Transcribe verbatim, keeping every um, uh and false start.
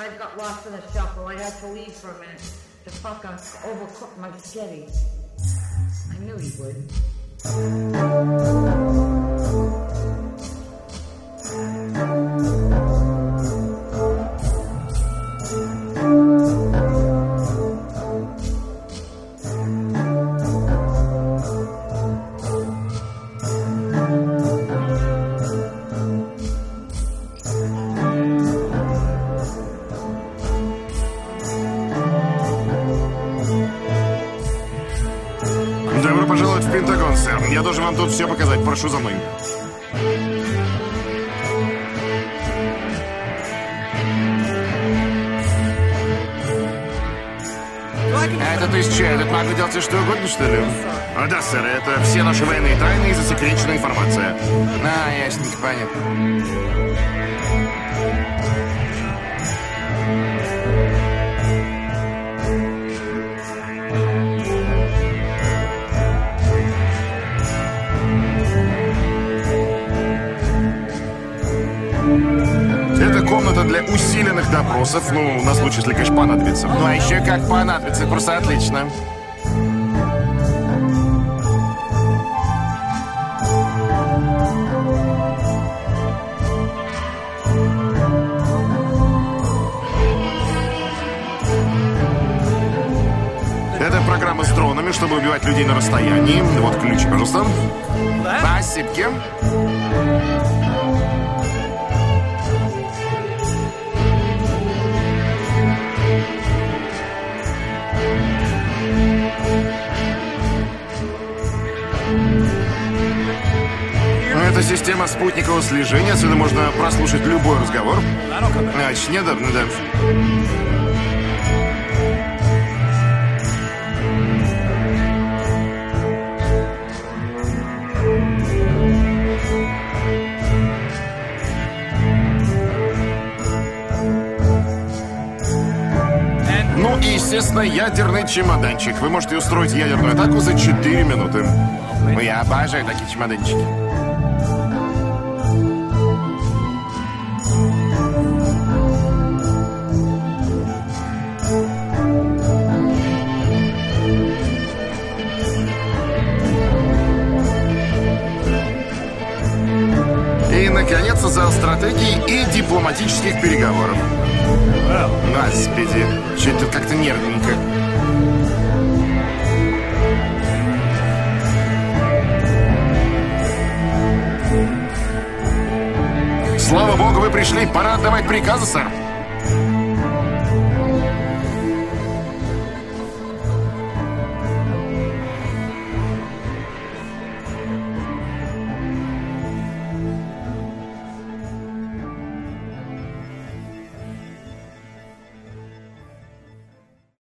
I've got lost in the shuffle. I had to leave for a minute to fucking overcook my spaghetti. I knew he would. Добро пожаловать в Пентагон, сэр. Я должен вам тут все показать. Прошу за мной. А это ты с чая? Тут могу делать все что угодно, что ли? А, да, сэр, это все наши военные тайны и засекреченная информация. А, ясненько, понятно. Это комната для усиленных допросов, ну, на случай, если, конечно, понадобится. Ну, а еще как понадобится, просто отлично. Это программа с дронами, чтобы убивать людей на расстоянии. Вот ключи, пожалуйста. Спасибо. Это система спутникового слежения. Отсюда можно прослушать любой разговор. Значит, недавно, да. Ну и, естественно, ядерный чемоданчик. Вы можете устроить ядерную атаку за четыре минуты. Ну, я обожаю такие чемоданчики. И, наконец, зал стратегий и дипломатических переговоров. Господи, что-то как-то нервненько. Слава богу, вы пришли. Пора отдавать приказы, сэр.